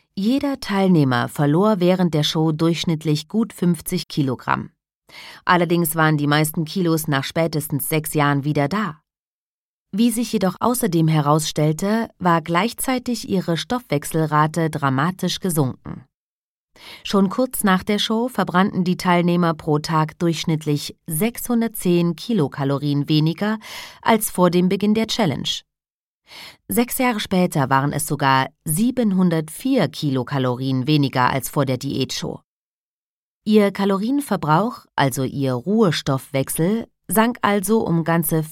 Jeder Teilnehmer verlor während der Show durchschnittlich gut 50 Kilogramm. Allerdings waren die meisten Kilos nach spätestens 6 Jahren wieder da. Wie sich jedoch außerdem herausstellte, war gleichzeitig ihre Stoffwechselrate dramatisch gesunken. Schon kurz nach der Show verbrannten die Teilnehmer pro Tag durchschnittlich 610 Kilokalorien weniger als vor dem Beginn der Challenge. 6 Jahre später waren es sogar 704 Kilokalorien weniger als vor der Diätshow. Ihr Kalorienverbrauch, also ihr Ruhestoffwechsel, sank also um ganze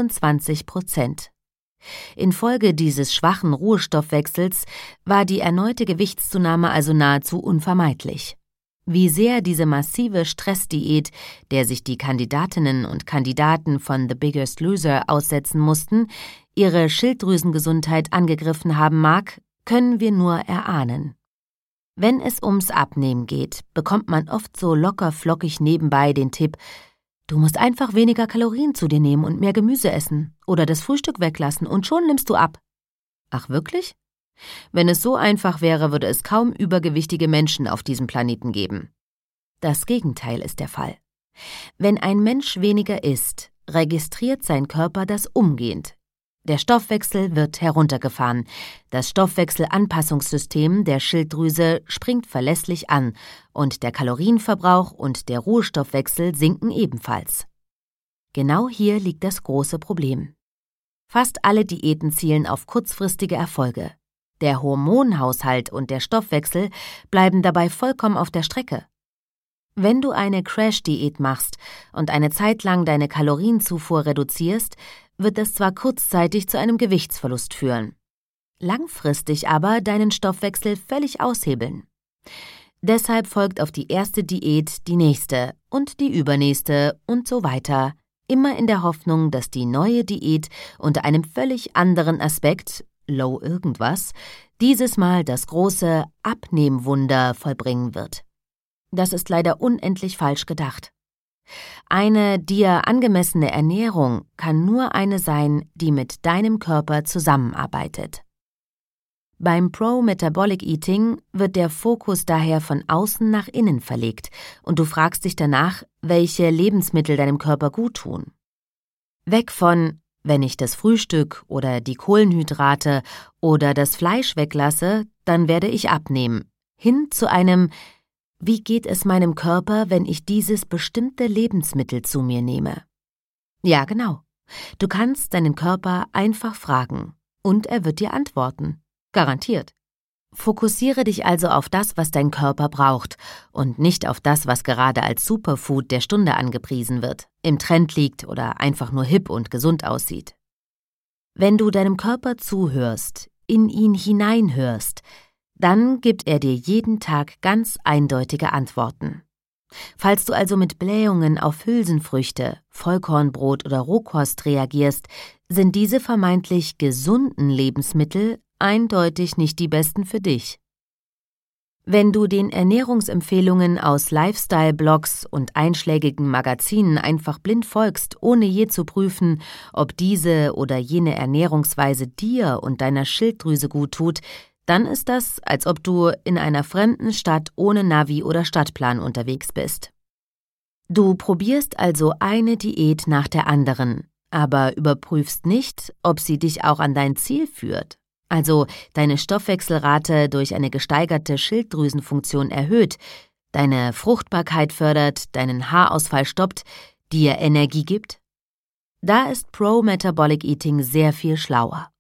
25%. Infolge dieses schwachen Ruhestoffwechsels war die erneute Gewichtszunahme also nahezu unvermeidlich. Wie sehr diese massive Stressdiät, der sich die Kandidatinnen und Kandidaten von The Biggest Loser aussetzen mussten, ihre Schilddrüsengesundheit angegriffen haben mag, können wir nur erahnen. Wenn es ums Abnehmen geht, bekommt man oft so locker-flockig nebenbei den Tipp: Du musst einfach weniger Kalorien zu dir nehmen und mehr Gemüse essen oder das Frühstück weglassen und schon nimmst du ab. Ach wirklich? Wenn es so einfach wäre, würde es kaum übergewichtige Menschen auf diesem Planeten geben. Das Gegenteil ist der Fall. Wenn ein Mensch weniger isst, registriert sein Körper das umgehend. Der Stoffwechsel wird heruntergefahren. Das Stoffwechselanpassungssystem der Schilddrüse springt verlässlich an und der Kalorienverbrauch und der Ruhestoffwechsel sinken ebenfalls. Genau hier liegt das große Problem. Fast alle Diäten zielen auf kurzfristige Erfolge. Der Hormonhaushalt und der Stoffwechsel bleiben dabei vollkommen auf der Strecke. Wenn du eine Crash-Diät machst und eine Zeit lang deine Kalorienzufuhr reduzierst, wird das zwar kurzzeitig zu einem Gewichtsverlust führen, langfristig aber deinen Stoffwechsel völlig aushebeln. Deshalb folgt auf die erste Diät die nächste und die übernächste und so weiter, immer in der Hoffnung, dass die neue Diät unter einem völlig anderen Aspekt, Low irgendwas, dieses Mal das große Abnehmwunder vollbringen wird. Das ist leider unendlich falsch gedacht. Eine dir angemessene Ernährung kann nur eine sein, die mit deinem Körper zusammenarbeitet. Beim Pro-Metabolic Eating wird der Fokus daher von außen nach innen verlegt und du fragst dich danach, welche Lebensmittel deinem Körper guttun. Weg von, wenn ich das Frühstück oder die Kohlenhydrate oder das Fleisch weglasse, dann werde ich abnehmen, hin zu einem: Wie geht es meinem Körper, wenn ich dieses bestimmte Lebensmittel zu mir nehme? Ja, genau. Du kannst deinen Körper einfach fragen und er wird dir antworten. Garantiert. Fokussiere dich also auf das, was dein Körper braucht und nicht auf das, was gerade als Superfood der Stunde angepriesen wird, im Trend liegt oder einfach nur hip und gesund aussieht. Wenn du deinem Körper zuhörst, in ihn hineinhörst, dann gibt er dir jeden Tag ganz eindeutige Antworten. Falls du also mit Blähungen auf Hülsenfrüchte, Vollkornbrot oder Rohkost reagierst, sind diese vermeintlich gesunden Lebensmittel eindeutig nicht die besten für dich. Wenn du den Ernährungsempfehlungen aus Lifestyle-Blogs und einschlägigen Magazinen einfach blind folgst, ohne je zu prüfen, ob diese oder jene Ernährungsweise dir und deiner Schilddrüse gut tut, dann ist das, als ob du in einer fremden Stadt ohne Navi oder Stadtplan unterwegs bist. Du probierst also eine Diät nach der anderen, aber überprüfst nicht, ob sie dich auch an dein Ziel führt, also deine Stoffwechselrate durch eine gesteigerte Schilddrüsenfunktion erhöht, deine Fruchtbarkeit fördert, deinen Haarausfall stoppt, dir Energie gibt. Da ist Pro-Metabolic Eating sehr viel schlauer.